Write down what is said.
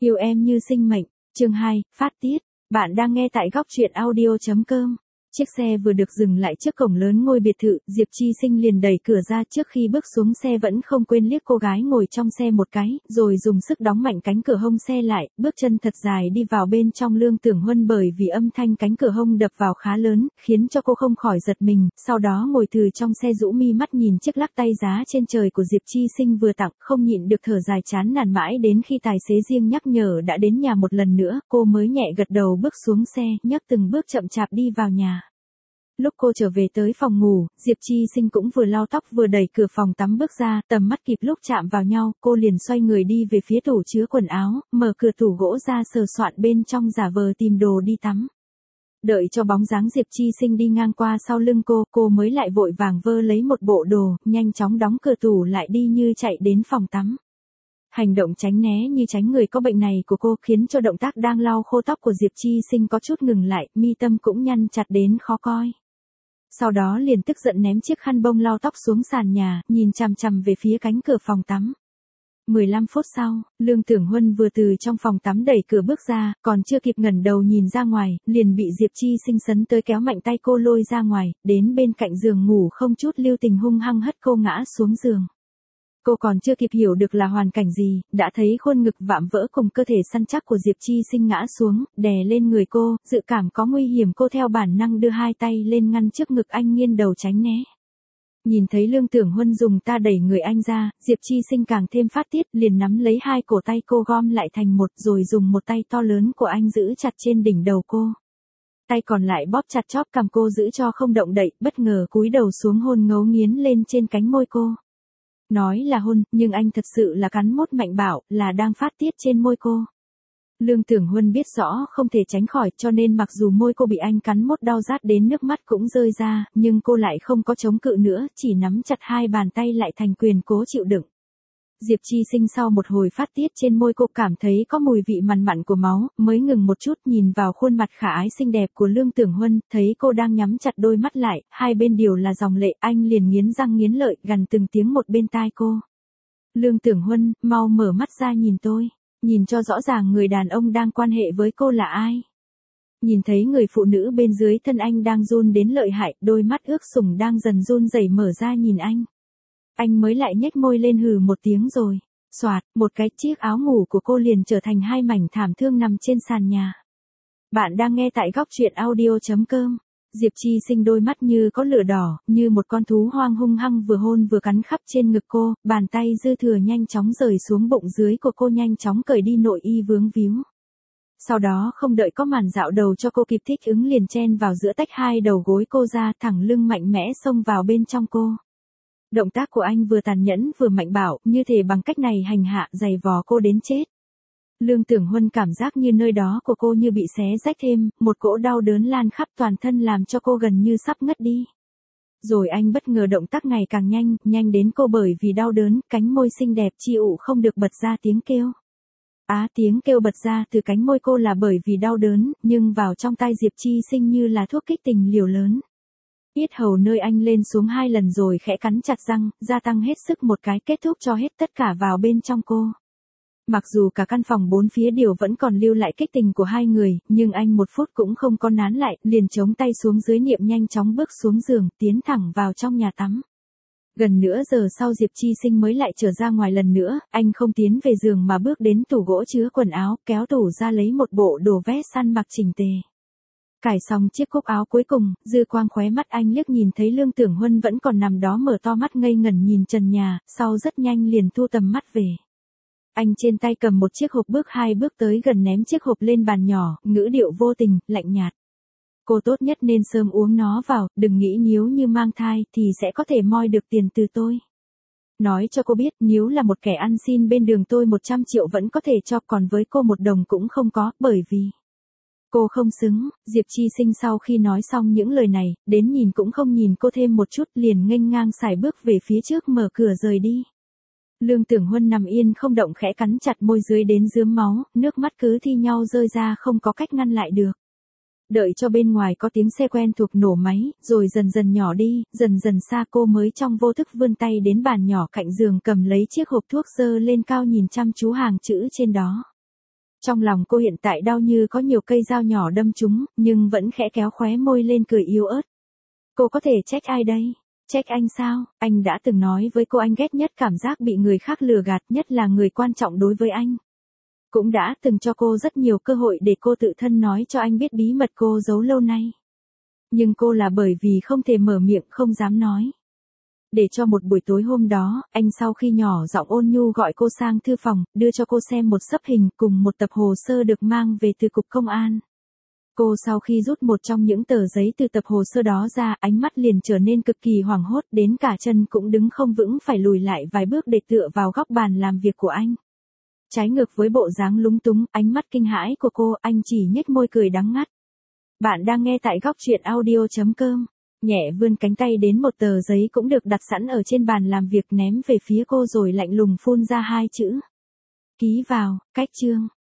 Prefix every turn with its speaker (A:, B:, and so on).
A: Yêu em như sinh mệnh, chương 2, phát tiết. Bạn đang nghe tại góc truyện audio.com. Chiếc xe vừa được dừng lại trước cổng lớn ngôi biệt thự, Diệp Chi Sinh liền đẩy cửa ra. Trước khi bước xuống xe vẫn không quên liếc cô gái ngồi trong xe một cái, rồi dùng sức đóng mạnh cánh cửa hông xe lại, bước chân thật dài đi vào bên trong. Lương Tưởng Huân bởi vì âm thanh cánh cửa hông đập vào khá lớn, khiến cho cô không khỏi giật mình, sau đó ngồi từ trong xe rũ mi mắt nhìn chiếc lắc tay giá trên trời của Diệp Chi Sinh vừa tặng, không nhịn được thở dài chán nản. Mãi đến khi tài xế riêng nhắc nhở đã đến nhà một lần nữa, cô mới nhẹ gật đầu bước xuống xe, nhấc từng bước chậm chạp đi vào nhà. Lúc cô trở về tới phòng ngủ, Diệp Chi Sinh cũng vừa lau tóc vừa đẩy cửa phòng tắm bước ra, tầm mắt kịp lúc chạm vào nhau, cô liền xoay người đi về phía tủ chứa quần áo, mở cửa tủ gỗ ra sờ soạn bên trong giả vờ tìm đồ đi tắm. Đợi cho bóng dáng Diệp Chi Sinh đi ngang qua sau lưng cô mới lại vội vàng vơ lấy một bộ đồ, nhanh chóng đóng cửa tủ lại đi như chạy đến phòng tắm. Hành động tránh né như tránh người có bệnh này của cô khiến cho động tác đang lau khô tóc của Diệp Chi Sinh có chút ngừng lại, mi tâm cũng nhăn chặt đến khó coi. Sau đó liền tức giận ném chiếc khăn bông lau tóc xuống sàn nhà, nhìn chằm chằm về phía cánh cửa phòng tắm. 15 phút sau, Lương Tưởng Huân vừa từ trong phòng tắm đẩy cửa bước ra, còn chưa kịp ngẩng đầu nhìn ra ngoài, liền bị Diệp Chi Sinh sấn tới kéo mạnh tay cô lôi ra ngoài, đến bên cạnh giường ngủ không chút lưu tình hung hăng hất cô ngã xuống giường. Cô còn chưa kịp hiểu được là hoàn cảnh gì, đã thấy khuôn ngực vạm vỡ cùng cơ thể săn chắc của Diệp Chi Sinh ngã xuống, đè lên người cô, dự cảm có nguy hiểm cô theo bản năng đưa hai tay lên ngăn trước ngực anh, nghiêng đầu tránh né. Nhìn thấy Lương Tưởng Huân dùng ta đẩy người anh ra, Diệp Chi Sinh càng thêm phát tiết, liền nắm lấy hai cổ tay cô gom lại thành một, rồi dùng một tay to lớn của anh giữ chặt trên đỉnh đầu cô. Tay còn lại bóp chặt chóp cằm cô giữ cho không động đậy, bất ngờ cúi đầu xuống hôn ngấu nghiến lên trên cánh môi cô. Nói là hôn, nhưng anh thật sự là cắn mốt mạnh bạo, là đang phát tiết trên môi cô. Lương Tưởng Huân biết rõ không thể tránh khỏi, cho nên mặc dù môi cô bị anh cắn mốt đau rát đến nước mắt cũng rơi ra, nhưng cô lại không có chống cự nữa, chỉ nắm chặt hai bàn tay lại thành quyền cố chịu đựng. Diệp Chi Sinh sau một hồi phát tiết trên môi cô cảm thấy có mùi vị mặn mặn của máu, mới ngừng một chút, nhìn vào khuôn mặt khả ái xinh đẹp của Lương Tưởng Huân, thấy cô đang nhắm chặt đôi mắt lại, hai bên đều là dòng lệ, anh liền nghiến răng nghiến lợi, gằn từng tiếng một bên tai cô. Lương Tưởng Huân, mau mở mắt ra nhìn tôi, nhìn cho rõ ràng người đàn ông đang quan hệ với cô là ai. Nhìn thấy người phụ nữ bên dưới thân anh đang run đến lợi hại, đôi mắt ước sủng đang dần run rẩy mở ra nhìn anh. Anh mới lại nhếch môi lên hừ một tiếng rồi, xoạt, một cái chiếc áo ngủ của cô liền trở thành hai mảnh thảm thương nằm trên sàn nhà. Bạn đang nghe tại góc truyện audio.com. Diệp Chi Sinh đôi mắt như có lửa đỏ, như một con thú hoang hung hăng vừa hôn vừa cắn khắp trên ngực cô, bàn tay dư thừa nhanh chóng rời xuống bụng dưới của cô, nhanh chóng cởi đi nội y vướng víu. Sau đó không đợi có màn dạo đầu cho cô kịp thích ứng liền chen vào giữa tách hai đầu gối cô ra, thẳng lưng mạnh mẽ xông vào bên trong cô. Động tác của anh vừa tàn nhẫn vừa mạnh bạo, như thể bằng cách này hành hạ giày vò cô đến chết. Lương Tưởng Huân cảm giác như nơi đó của cô như bị xé rách thêm, một cỗ đau đớn lan khắp toàn thân làm cho cô gần như sắp ngất đi. Rồi anh bất ngờ động tác ngày càng nhanh, nhanh đến cô bởi vì đau đớn, cánh môi xinh đẹp chi ụ không được bật ra tiếng kêu. Tiếng kêu bật ra từ cánh môi cô là bởi vì đau đớn, nhưng vào trong tai Diệp Chi Sinh như là thuốc kích tình liều lớn. Yết hầu nơi anh lên xuống hai lần rồi khẽ cắn chặt răng, gia tăng hết sức một cái, kết thúc cho hết tất cả vào bên trong cô. Mặc dù cả căn phòng bốn phía đều vẫn còn lưu lại kích tình của hai người, nhưng anh một phút cũng không có nán lại, liền chống tay xuống dưới niệm nhanh chóng bước xuống giường, tiến thẳng vào trong nhà tắm. Gần nửa giờ sau Diệp Chi Sinh mới lại trở ra ngoài lần nữa, anh không tiến về giường mà bước đến tủ gỗ chứa quần áo, kéo tủ ra lấy một bộ đồ vest săn mặc chỉnh tề. Cài xong chiếc cúc áo cuối cùng, dư quang khóe mắt anh liếc nhìn thấy Lương Tưởng Huân vẫn còn nằm đó mở to mắt ngây ngẩn nhìn trần nhà, sau rất nhanh liền thu tầm mắt về. Anh trên tay cầm một chiếc hộp, bước hai bước tới gần ném chiếc hộp lên bàn nhỏ, ngữ điệu vô tình, lạnh nhạt. Cô tốt nhất nên sớm uống nó vào, đừng nghĩ nếu như mang thai thì sẽ có thể moi được tiền từ tôi. Nói cho cô biết, nếu là một kẻ ăn xin bên đường tôi 100 triệu vẫn có thể cho, còn với cô 1 đồng cũng không có, bởi vì cô không xứng. Diệp Chi Sinh sau khi nói xong những lời này, đến nhìn cũng không nhìn cô thêm một chút, liền nghênh ngang sải bước về phía trước mở cửa rời đi. Lương Tưởng Huân nằm yên không động khẽ cắn chặt môi dưới đến rướm máu, nước mắt cứ thi nhau rơi ra không có cách ngăn lại được. Đợi cho bên ngoài có tiếng xe quen thuộc nổ máy, rồi dần dần nhỏ đi, dần dần xa, cô mới trong vô thức vươn tay đến bàn nhỏ cạnh giường cầm lấy chiếc hộp thuốc giơ lên cao nhìn chăm chú hàng chữ trên đó. Trong lòng cô hiện tại đau như có nhiều cây dao nhỏ đâm trúng, nhưng vẫn khẽ kéo khóe môi lên cười yếu ớt. Cô có thể trách ai đây? Trách anh sao? Anh đã từng nói với cô anh ghét nhất cảm giác bị người khác lừa gạt, nhất là người quan trọng đối với anh. Cũng đã từng cho cô rất nhiều cơ hội để cô tự thân nói cho anh biết bí mật cô giấu lâu nay. Nhưng cô là bởi vì không thể mở miệng, không dám nói. Để cho một buổi tối hôm đó, anh sau khi nhỏ giọng ôn nhu gọi cô sang thư phòng, đưa cho cô xem một xấp hình cùng một tập hồ sơ được mang về từ cục công an. Cô sau khi rút một trong những tờ giấy từ tập hồ sơ đó ra, ánh mắt liền trở nên cực kỳ hoảng hốt, đến cả chân cũng đứng không vững, phải lùi lại vài bước để tựa vào góc bàn làm việc của anh. Trái ngược với bộ dáng lúng túng, ánh mắt kinh hãi của cô, anh chỉ nhếch môi cười đắng ngắt. Bạn đang nghe tại góc truyện audio.com. Nhẹ vươn cánh tay đến một tờ giấy cũng được đặt sẵn ở trên bàn làm việc, ném về phía cô rồi lạnh lùng phun ra hai chữ. Ký vào, cách chương.